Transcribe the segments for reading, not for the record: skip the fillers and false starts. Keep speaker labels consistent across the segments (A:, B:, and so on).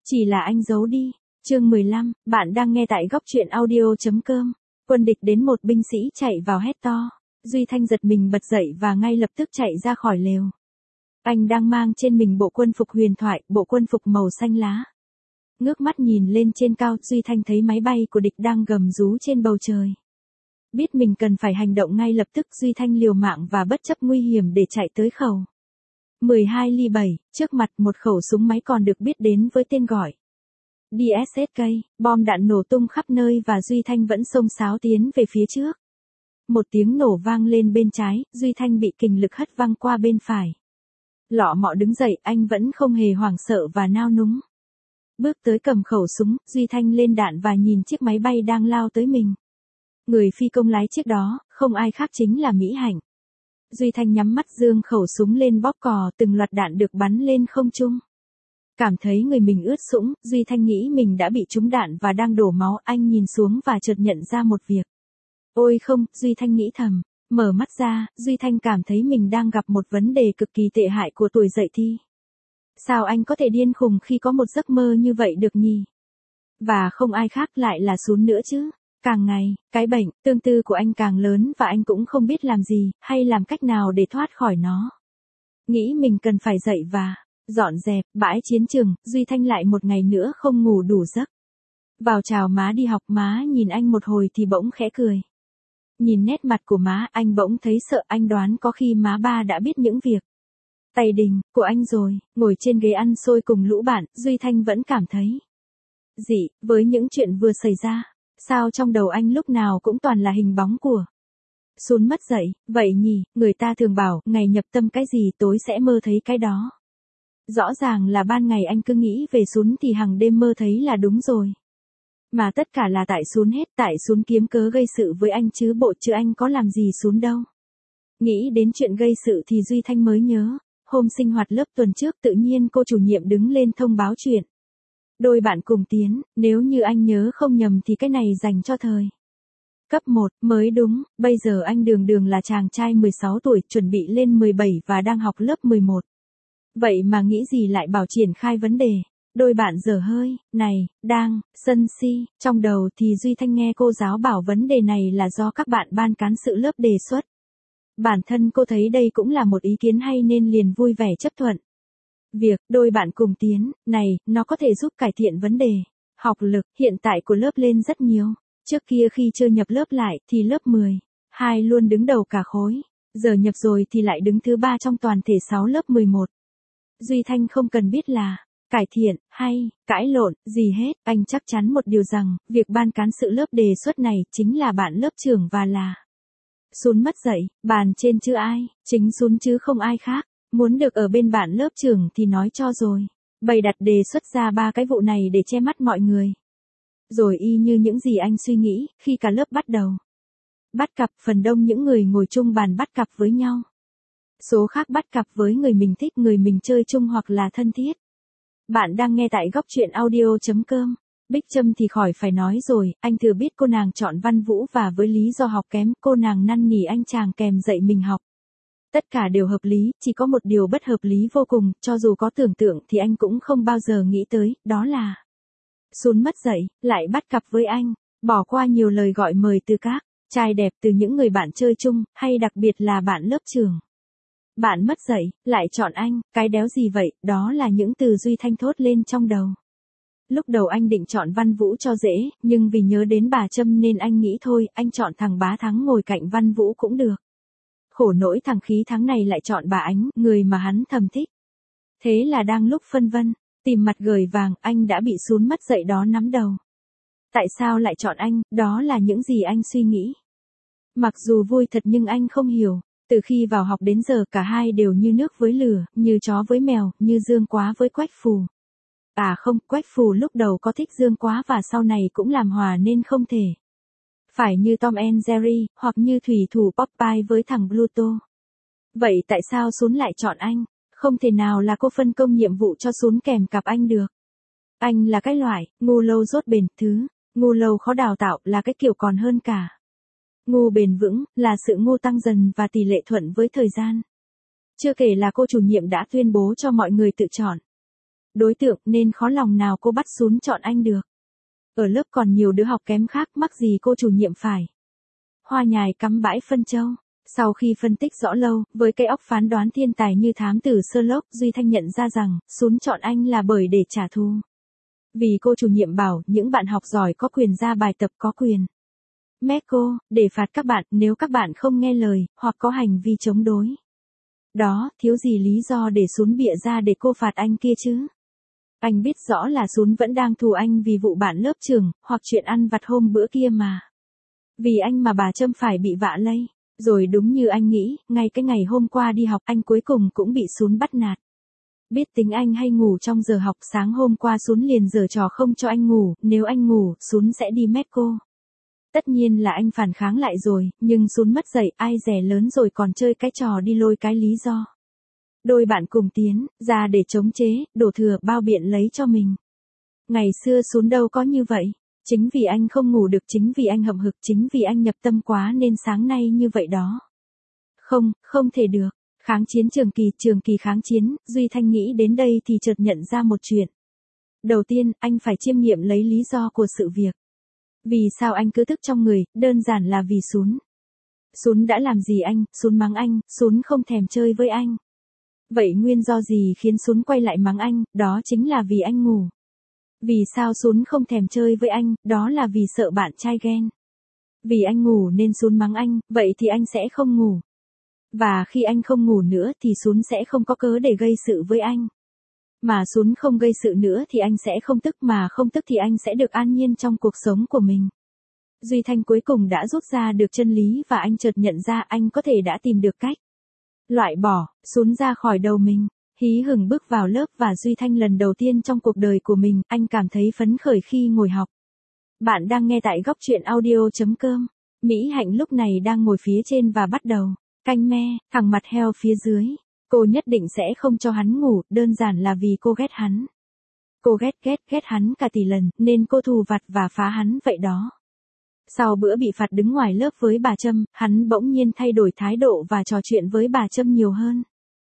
A: Chỉ là anh giấu đi. Chương 15, bạn đang nghe tại góc truyện audio.com. Quân địch đến một binh sĩ chạy vào hét to. Duy Thanh giật mình bật dậy và ngay lập tức chạy ra khỏi lều. Anh đang mang trên mình bộ quân phục huyền thoại, bộ quân phục màu xanh lá. Ngước mắt nhìn lên trên cao, Duy Thanh thấy máy bay của địch đang gầm rú trên bầu trời. Biết mình cần phải hành động ngay lập tức, Duy Thanh liều mạng và bất chấp nguy hiểm để chạy tới khẩu 12 ly 7, trước mặt một khẩu súng máy còn được biết đến với tên gọi DSSK, bom đạn nổ tung khắp nơi và Duy Thanh vẫn xông xáo tiến về phía trước. Một tiếng nổ vang lên bên trái, Duy Thanh bị kình lực hất văng qua bên phải. Lọ mọ đứng dậy, anh vẫn không hề hoảng sợ và nao núng. Bước tới cầm khẩu súng, Duy Thanh lên đạn và nhìn chiếc máy bay đang lao tới mình. Người phi công lái chiếc đó, không ai khác chính là Mỹ Hạnh. Duy Thanh nhắm mắt giương khẩu súng lên bóp cò, từng loạt đạn được bắn lên không trung. Cảm thấy người mình ướt sũng, Duy Thanh nghĩ mình đã bị trúng đạn và đang đổ máu, anh nhìn xuống và chợt nhận ra một việc. Ôi không, Duy Thanh nghĩ thầm, mở mắt ra, Duy Thanh cảm thấy mình đang gặp một vấn đề cực kỳ tệ hại của tuổi dậy thì. Sao anh có thể điên khùng khi có một giấc mơ như vậy được nhỉ? Và không ai khác lại là Sún nữa chứ. Càng ngày, cái bệnh tương tư của anh càng lớn và anh cũng không biết làm gì, hay làm cách nào để thoát khỏi nó. Nghĩ mình cần phải dậy và dọn dẹp bãi chiến trường, Duy Thanh lại một ngày nữa không ngủ đủ giấc. Vào chào má đi học, má nhìn anh một hồi thì bỗng khẽ cười. Nhìn nét mặt của má, anh bỗng thấy sợ, anh đoán có khi má ba đã biết những việc tày đình của anh rồi. Ngồi trên ghế ăn xôi cùng lũ bạn, Duy Thanh vẫn cảm thấy dị với những chuyện vừa xảy ra. Sao trong đầu anh lúc nào cũng toàn là hình bóng của Sún mất dậy, vậy nhỉ, người ta thường bảo, ngày nhập tâm cái gì tối sẽ mơ thấy cái đó. Rõ ràng là ban ngày anh cứ nghĩ về Sún thì hàng đêm mơ thấy là đúng rồi. Mà tất cả là tại Sún hết, tại Sún kiếm cớ gây sự với anh chứ bộ chứ anh có làm gì Sún đâu. Nghĩ đến chuyện gây sự thì Duy Thanh mới nhớ, hôm sinh hoạt lớp tuần trước tự nhiên cô chủ nhiệm đứng lên thông báo chuyện. Đôi bạn cùng tiến, nếu như anh nhớ không nhầm thì cái này dành cho thời cấp 1 mới đúng, bây giờ anh đường là chàng trai 16 tuổi, chuẩn bị lên 17 và đang học lớp 11. Vậy mà nghĩ gì lại bảo triển khai vấn đề. Đôi bạn dở hơi, này, đang, sân si, trong đầu thì Duy Thanh nghe cô giáo bảo vấn đề này là do các bạn ban cán sự lớp đề xuất. Bản thân cô thấy đây cũng là một ý kiến hay nên liền vui vẻ chấp thuận. Việc đôi bạn cùng tiến, này, nó có thể giúp cải thiện vấn đề học lực hiện tại của lớp lên rất nhiều. Trước kia khi chưa nhập lớp lại thì lớp 12 luôn đứng đầu cả khối. Giờ nhập rồi thì lại đứng thứ 3 trong toàn thể 6 lớp 11. Duy Thanh không cần biết là cải thiện hay cãi lộn gì hết. Anh chắc chắn một điều rằng, việc ban cán sự lớp đề xuất này chính là bạn lớp trưởng và là Sún mất dậy, bàn trên chứ ai, chính Sún chứ không ai khác. Muốn được ở bên bạn lớp trưởng thì nói cho rồi. Bày đặt đề xuất ra 3 cái vụ này để che mắt mọi người. Rồi y như những gì anh suy nghĩ, khi cả lớp bắt đầu bắt cặp, phần đông những người ngồi chung bàn bắt cặp với nhau. Số khác bắt cặp với người mình thích, người mình chơi chung hoặc là thân thiết. Bạn đang nghe tại góc truyện audio.com. Bích Trâm thì khỏi phải nói rồi, anh thừa biết cô nàng chọn Văn Vũ và với lý do học kém, cô nàng năn nỉ anh chàng kèm dạy mình học. Tất cả đều hợp lý, chỉ có một điều bất hợp lý vô cùng, cho dù có tưởng tượng thì anh cũng không bao giờ nghĩ tới, đó là Sún mất dậy, lại bắt cặp với anh, bỏ qua nhiều lời gọi mời từ các trai đẹp, từ những người bạn chơi chung, hay đặc biệt là bạn lớp trường. Bạn mất dậy, lại chọn anh, cái đéo gì vậy, đó là những từ Duy Thanh thốt lên trong đầu. Lúc đầu anh định chọn Văn Vũ cho dễ, nhưng vì nhớ đến bà Trâm nên anh nghĩ thôi, anh chọn thằng Bá Thắng ngồi cạnh Văn Vũ cũng được. Khổ nỗi thằng Khí Thắng này lại chọn bà Ánh, người mà hắn thầm thích. Thế là đang lúc phân vân, tìm mặt gời vàng, anh đã bị Sún mất dậy đó nắm đầu. Tại sao lại chọn anh, đó là những gì anh suy nghĩ. Mặc dù vui thật nhưng anh không hiểu, từ khi vào học đến giờ cả hai đều như nước với lửa, như chó với mèo, như Dương Quá với Quách Phù. À không, Quách Phù lúc đầu có thích Dương Quá và sau này cũng làm hòa nên không thể. Phải như Tom and Jerry, hoặc như thủy thủ Popeye với thằng Pluto. Vậy tại sao Sún lại chọn anh? Không thể nào là cô phân công nhiệm vụ cho Sún kèm cặp anh được. Anh là cái loại, ngu lâu dốt bền, ngu lâu khó đào tạo là cái kiểu còn hơn cả. Ngu bền vững, là sự ngu tăng dần và tỷ lệ thuận với thời gian. Chưa kể là cô chủ nhiệm đã tuyên bố cho mọi người tự chọn. đối tượng nên khó lòng nào cô bắt Sún chọn anh được. Ở lớp còn nhiều đứa học kém khác, mắc gì cô chủ nhiệm phải. Hoa nhài cắm bãi phân châu. Sau khi phân tích rõ lâu, với cái óc phán đoán thiên tài như thám tử Sherlock, Duy Thanh nhận ra rằng, Sún chọn anh là bởi để trả thù. Vì cô chủ nhiệm bảo, những bạn học giỏi có quyền ra bài tập, có quyền mét cô, để phạt các bạn, nếu các bạn không nghe lời, hoặc có hành vi chống đối. Đó, thiếu gì lý do để Sún bịa ra để cô phạt anh kia chứ. Anh biết rõ là Sún vẫn đang thù anh vì vụ bạn lớp trường, hoặc chuyện ăn vặt hôm bữa kia mà. Vì anh mà bà Trâm phải bị vạ lây. Rồi đúng như anh nghĩ, ngay cái ngày hôm qua đi học anh cuối cùng cũng bị Sún bắt nạt. Biết tính anh hay ngủ trong giờ học, sáng hôm qua Sún liền giở trò không cho anh ngủ, nếu anh ngủ, Sún sẽ đi mét cô. Tất nhiên là anh phản kháng lại rồi, nhưng Sún mất dạy, ai dè lớn rồi còn chơi cái trò đi lôi cái lý do. Đôi bạn cùng tiến ra để chống chế, đổ thừa bao biện lấy cho mình. Ngày xưa Sún đâu có như vậy. Chính vì anh không ngủ được, chính vì anh hậm hực, chính vì anh nhập tâm quá nên sáng nay như vậy đó. Không thể được. Kháng chiến trường kỳ kháng chiến, Duy Thanh nghĩ đến đây thì chợt nhận ra một chuyện. Đầu tiên, anh phải chiêm nghiệm lấy lý do của sự việc. Vì sao anh cứ tức trong người, đơn giản là vì Sún. Sún đã làm gì anh, Sún mắng anh, Sún không thèm chơi với anh. Vậy nguyên do gì khiến Sún quay lại mắng anh, đó chính là vì anh ngủ. Vì sao Sún không thèm chơi với anh, đó là vì sợ bạn trai ghen. Vì anh ngủ nên Sún mắng anh, vậy thì anh sẽ không ngủ. Và khi anh không ngủ nữa thì Sún sẽ không có cớ để gây sự với anh. Mà Sún không gây sự nữa thì anh sẽ không tức, mà không tức thì anh sẽ được an nhiên trong cuộc sống của mình. Duy Thanh cuối cùng đã rút ra được chân lý và anh chợt nhận ra anh có thể đã tìm được cách loại bỏ Sún ra khỏi đầu mình. Hí hửng bước vào lớp và Duy Thanh lần đầu tiên trong cuộc đời của mình, anh cảm thấy phấn khởi khi ngồi học. Bạn đang nghe tại góc truyện audio.com. Mỹ Hạnh lúc này đang ngồi phía trên và bắt đầu canh me, thẳng mặt heo phía dưới. Cô nhất định sẽ không cho hắn ngủ, đơn giản là vì cô ghét hắn. Cô ghét hắn cả tỷ lần, nên cô thù vặt và phá hắn vậy đó. Sau bữa bị phạt đứng ngoài lớp với bà Trâm, hắn bỗng nhiên thay đổi thái độ và trò chuyện với bà Trâm nhiều hơn.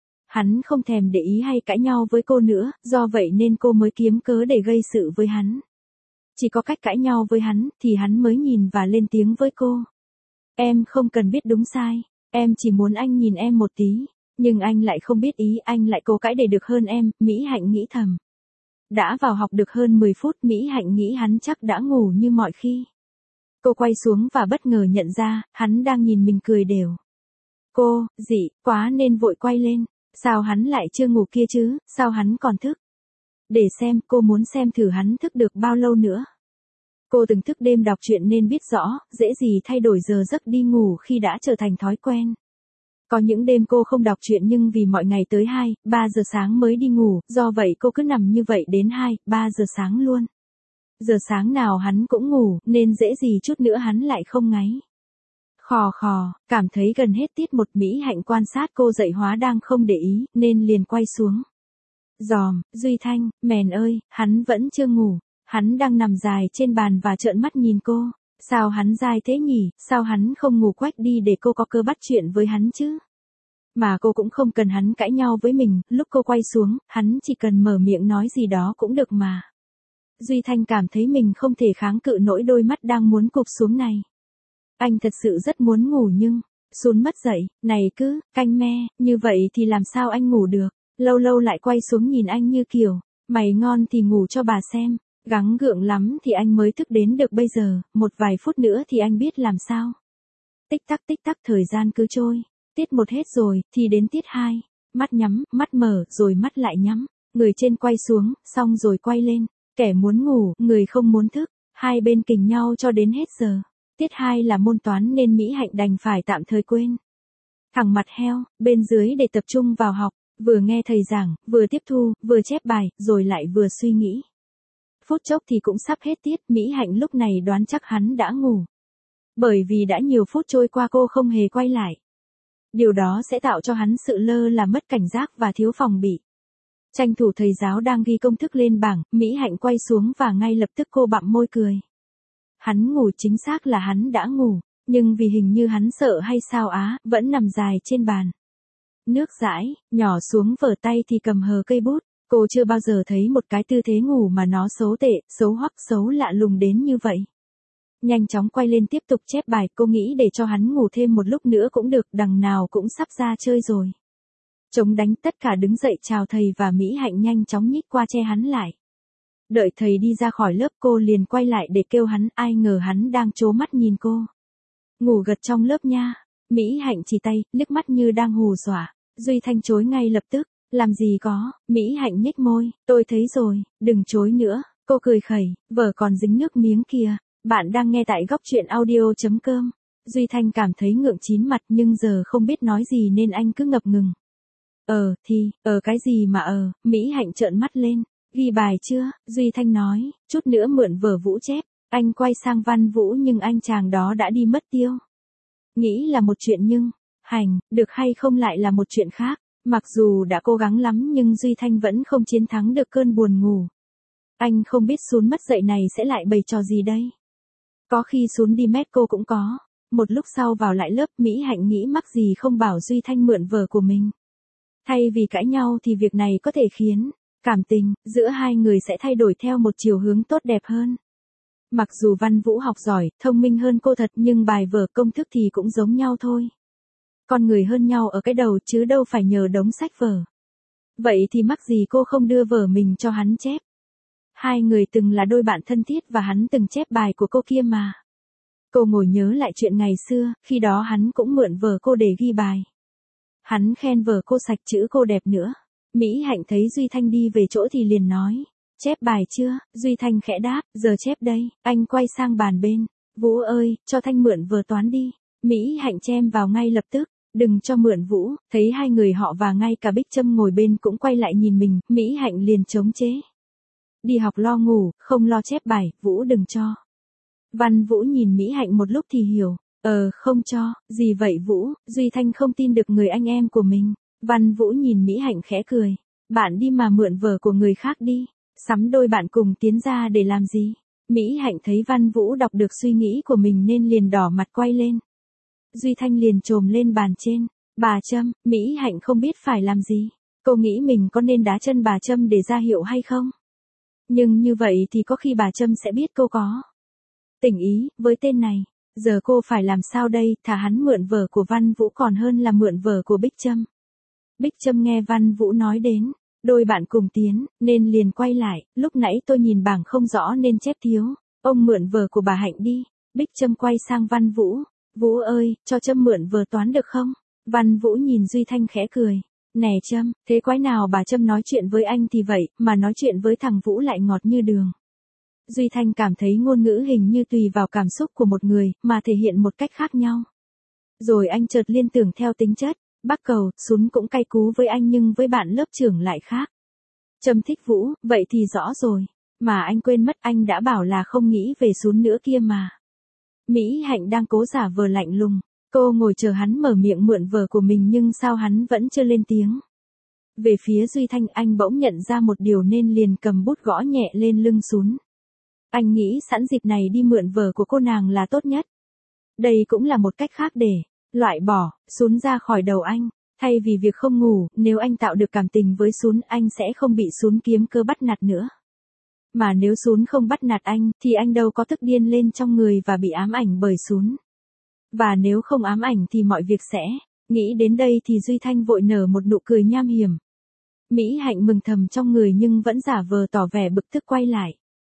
A: Hắn không thèm để ý hay cãi nhau với cô nữa, do vậy nên cô mới kiếm cớ để gây sự với hắn. Chỉ có cách cãi nhau với hắn, thì hắn mới nhìn và lên tiếng với cô. Em không cần biết đúng sai, em chỉ muốn anh nhìn em một tí. Nhưng anh lại không biết ý, anh lại cố cãi để được hơn em, Mỹ Hạnh nghĩ thầm. Đã vào học được hơn 10 phút, Mỹ Hạnh nghĩ hắn chắc đã ngủ như mọi khi. Cô quay xuống và bất ngờ nhận ra, hắn đang nhìn mình cười đều. Cô, dị, quá nên vội quay lên. Sao hắn lại chưa ngủ kia chứ, sao hắn còn thức? Để xem, cô muốn xem thử hắn thức được bao lâu nữa. Cô từng thức đêm đọc truyện nên biết rõ, dễ gì thay đổi giờ giấc đi ngủ khi đã trở thành thói quen. Có những đêm cô không đọc truyện nhưng vì mọi ngày tới 2, 3 giờ sáng mới đi ngủ, do vậy cô cứ nằm như vậy đến 2, 3 giờ sáng luôn. Giờ sáng nào hắn cũng ngủ, nên dễ gì chút nữa hắn lại không ngáy. Khò khò, cảm thấy gần hết tiết một, Mỹ Hạnh quan sát cô dậy hóa đang không để ý, nên liền quay xuống. Dòm, Duy Thanh, mèn ơi, hắn vẫn chưa ngủ. Hắn đang nằm dài trên bàn và trợn mắt nhìn cô. Sao hắn dai thế nhỉ, sao hắn không ngủ quách đi để cô có cơ bắt chuyện với hắn chứ? Mà cô cũng không cần hắn cãi nhau với mình, lúc cô quay xuống, hắn chỉ cần mở miệng nói gì đó cũng được mà. Duy Thanh cảm thấy mình không thể kháng cự nỗi đôi mắt đang muốn cụp xuống này. Anh thật sự rất muốn ngủ nhưng, Sún mất dậy, này cứ, canh me, như vậy thì làm sao anh ngủ được, lâu lâu lại quay xuống nhìn anh như kiểu, mày ngon thì ngủ cho bà xem, gắng gượng lắm thì anh mới thức đến được bây giờ, một vài phút nữa thì anh biết làm sao. Tích tắc thời gian cứ trôi, tiết 1 hết rồi, thì đến tiết 2, mắt nhắm, mắt mở, rồi mắt lại nhắm, người trên quay xuống, xong rồi quay lên, kẻ muốn ngủ, người không muốn thức, hai bên kình nhau cho đến hết giờ. Tiết 2 là môn toán nên Mỹ Hạnh đành phải tạm thời quên. Thẳng mặt heo, bên dưới để tập trung vào học, vừa nghe thầy giảng, vừa tiếp thu, vừa chép bài, rồi lại vừa suy nghĩ. Phút chốc thì cũng sắp hết tiết, Mỹ Hạnh lúc này đoán chắc hắn đã ngủ. Bởi vì đã nhiều phút trôi qua cô không hề quay lại. Điều đó sẽ tạo cho hắn sự lơ là mất cảnh giác và thiếu phòng bị. Tranh thủ thầy giáo đang ghi công thức lên bảng, Mỹ Hạnh quay xuống và ngay lập tức cô bặm môi cười. Hắn ngủ, chính xác là hắn đã ngủ, nhưng vì hình như hắn sợ hay sao á, vẫn nằm dài trên bàn. Nước dãi, nhỏ xuống vở tay thì cầm hờ cây bút, Cô chưa bao giờ thấy một cái tư thế ngủ mà nó xấu tệ, xấu hoắc, xấu lạ lùng đến như vậy. Nhanh chóng quay lên tiếp tục chép bài, cô nghĩ để cho hắn ngủ thêm một lúc nữa cũng được, đằng nào cũng sắp ra chơi rồi. Chống đánh tất cả đứng dậy chào thầy và Mỹ Hạnh nhanh chóng nhích qua che hắn lại. Đợi thầy đi ra khỏi lớp cô liền quay lại để kêu hắn, ai ngờ hắn đang trố mắt nhìn cô. Ngủ gật trong lớp nha. Mỹ Hạnh chỉ tay, liếc mắt như đang hù dọa. Duy Thanh chối ngay lập tức. Làm gì có, Mỹ Hạnh nhếch môi, tôi thấy rồi, đừng chối nữa. Cô cười khẩy, vở còn dính nước miếng kìa. Bạn đang nghe tại góc truyện audio.com. Duy Thanh cảm thấy ngượng chín mặt nhưng giờ không biết nói gì nên anh cứ ngập ngừng. Cái gì mà Mỹ Hạnh trợn mắt lên. Ghi bài chưa? Duy Thanh nói, chút nữa mượn vở Vũ chép. Anh quay sang Văn Vũ nhưng anh chàng đó đã đi mất tiêu. Nghĩ là một chuyện nhưng, được hay không lại là một chuyện khác. Mặc dù đã cố gắng lắm nhưng Duy Thanh vẫn không chiến thắng được cơn buồn ngủ. Anh không biết Sún mất dậy này sẽ lại bày trò gì đây. Có khi Sún đi mét cô cũng có. Một lúc sau vào lại lớp Mỹ Hạnh nghĩ mắc gì không bảo Duy Thanh mượn vở của mình. Thay vì cãi nhau thì việc này có thể khiến cảm tình giữa hai người sẽ thay đổi theo một chiều hướng tốt đẹp hơn. Mặc dù Văn Vũ học giỏi, thông minh hơn cô thật nhưng bài vở công thức thì cũng giống nhau thôi. Con người hơn nhau ở cái đầu chứ đâu phải nhờ đống sách vở. Vậy thì mắc gì cô không đưa vở mình cho hắn chép. Hai người từng là đôi bạn thân thiết và hắn từng chép bài của cô kia mà. Cô ngồi nhớ lại chuyện ngày xưa, khi đó hắn cũng mượn vở cô để ghi bài. Hắn khen vở cô sạch chữ cô đẹp nữa. Mỹ Hạnh thấy Duy Thanh đi về chỗ thì liền nói. Chép bài chưa? Duy Thanh khẽ đáp, giờ chép đây. Anh quay sang bàn bên. Vũ ơi, cho Thanh mượn vở toán đi. Mỹ Hạnh chen vào ngay lập tức. Đừng cho mượn Vũ. Thấy hai người họ và ngay cả Bích Trâm ngồi bên cũng quay lại nhìn mình. Mỹ Hạnh liền chống chế. Đi học lo ngủ, không lo chép bài, Vũ đừng cho. Văn Vũ nhìn Mỹ Hạnh một lúc thì hiểu. Không cho, gì vậy Vũ? Duy Thanh không tin được người anh em của mình. Văn Vũ nhìn Mỹ Hạnh khẽ cười. Bạn đi mà mượn vở của người khác đi. Sắm đôi bạn cùng tiến ra để làm gì? Mỹ Hạnh thấy Văn Vũ đọc được suy nghĩ của mình nên liền đỏ mặt quay lên. Duy Thanh liền chồm lên bàn trên. Bà Trâm, Mỹ Hạnh không biết phải làm gì. Cô nghĩ mình có nên đá chân bà Trâm để ra hiệu hay không? Nhưng như vậy thì có khi bà Trâm sẽ biết cô có tình ý với tên này. Giờ cô phải làm sao đây, thà hắn mượn vở của Văn Vũ còn hơn là mượn vở của Bích Trâm. Bích Trâm nghe Văn Vũ nói đến đôi bạn cùng tiến, nên liền quay lại, lúc nãy tôi nhìn bảng không rõ nên chép thiếu, ông mượn vở của bà Hạnh đi. Bích Trâm quay sang Văn Vũ. Vũ ơi, cho Trâm mượn vở toán được không? Văn Vũ nhìn Duy Thanh khẽ cười. Nè Trâm, thế quái nào bà Trâm nói chuyện với anh thì vậy, mà nói chuyện với thằng Vũ lại ngọt như đường. Duy Thanh cảm thấy ngôn ngữ hình như tùy vào cảm xúc của một người, mà thể hiện một cách khác nhau. Rồi anh chợt liên tưởng theo tính chất, Bắc Cầu, Sún cũng cay cú với anh nhưng với bạn lớp trưởng lại khác. Trâm thích Vũ, vậy thì rõ rồi. Mà anh quên mất anh đã bảo là không nghĩ về Sún nữa kia mà. Mỹ Hạnh đang cố giả vờ lạnh lùng. Cô ngồi chờ hắn mở miệng mượn vở của mình nhưng sao hắn vẫn chưa lên tiếng. Về phía Duy Thanh anh bỗng nhận ra một điều nên liền cầm bút gõ nhẹ lên lưng Sún. Anh nghĩ sẵn dịp này đi mượn vở của cô nàng là tốt nhất. Đây cũng là một cách khác để loại bỏ Sún ra khỏi đầu anh. Thay vì việc không ngủ, nếu anh tạo được cảm tình với Sún anh sẽ không bị Sún kiếm cơ bắt nạt nữa. Mà nếu Sún không bắt nạt anh thì anh đâu có tức điên lên trong người và bị ám ảnh bởi Sún. Và nếu không ám ảnh thì mọi việc sẽ. Nghĩ đến đây thì Duy Thanh vội nở một nụ cười nham hiểm. Mỹ Hạnh mừng thầm trong người nhưng vẫn giả vờ tỏ vẻ bực tức quay lại.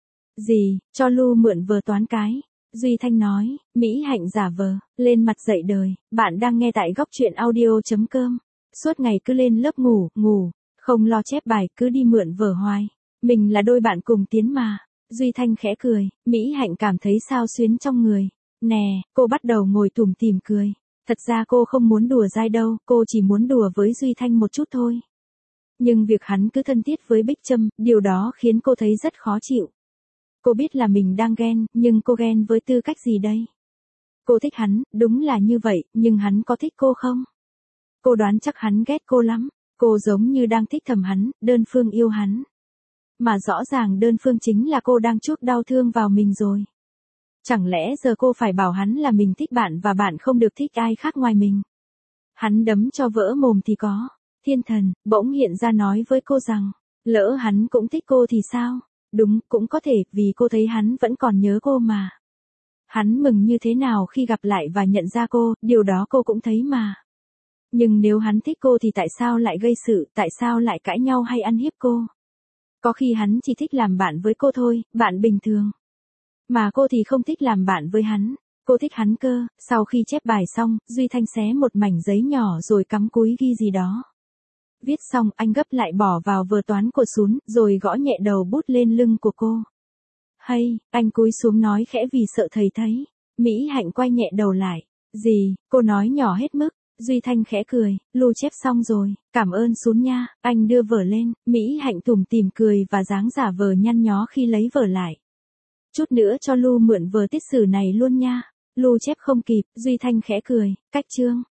A: Gì, cho Lu mượn vở toán cái. Duy Thanh nói, Mỹ Hạnh giả vờ, lên mặt dậy đời. Bạn đang nghe tại góc truyện audio.com. Suốt ngày cứ lên lớp ngủ, không lo chép bài, cứ đi mượn vở hoài. Mình là đôi bạn cùng tiến mà. Duy Thanh khẽ cười, Mỹ Hạnh cảm thấy xao xuyến trong người. Nè, cô bắt đầu ngồi tủm tỉm cười. Thật ra cô không muốn đùa dai đâu, cô chỉ muốn đùa với Duy Thanh một chút thôi. Nhưng việc hắn cứ thân thiết với Bích Trâm, điều đó khiến cô thấy rất khó chịu. Cô biết là mình đang ghen, nhưng cô ghen với tư cách gì đây? Cô thích hắn, đúng là như vậy, nhưng hắn có thích cô không? Cô đoán chắc hắn ghét cô lắm. Cô giống như đang thích thầm hắn, đơn phương yêu hắn. Mà rõ ràng đơn phương chính là cô đang chuốc đau thương vào mình rồi. Chẳng lẽ giờ cô phải bảo hắn là mình thích bạn và bạn không được thích ai khác ngoài mình? Hắn đấm cho vỡ mồm thì có. Thiên thần, bỗng hiện ra nói với cô rằng, Lỡ hắn cũng thích cô thì sao? Đúng, cũng có thể, vì cô thấy hắn vẫn còn nhớ cô mà. Hắn mừng như thế nào khi gặp lại và nhận ra cô, điều đó cô cũng thấy mà. Nhưng nếu hắn thích cô thì tại sao lại gây sự, tại sao lại cãi nhau hay ăn hiếp cô? Có khi hắn chỉ thích làm bạn với cô thôi, bạn bình thường. Mà cô thì không thích làm bạn với hắn. Cô thích hắn cơ. Sau khi chép bài xong, Duy Thanh xé một mảnh giấy nhỏ rồi cắm cúi ghi gì đó. Viết xong anh gấp lại bỏ vào vở toán của Sún, rồi gõ nhẹ đầu bút lên lưng của cô. Hay, anh cúi xuống nói khẽ vì sợ thầy thấy. Mỹ Hạnh quay nhẹ đầu lại. Gì, cô nói nhỏ hết mức. Duy Thanh khẽ cười, Lu chép xong rồi, cảm ơn Sún nha, anh đưa vở lên, Mỹ Hạnh tủm tỉm cười và dáng giả vờ nhăn nhó khi lấy vở lại. Chút nữa cho Lu mượn vở tiết sử này luôn nha. Lu chép không kịp, Duy Thanh khẽ cười, cách chương.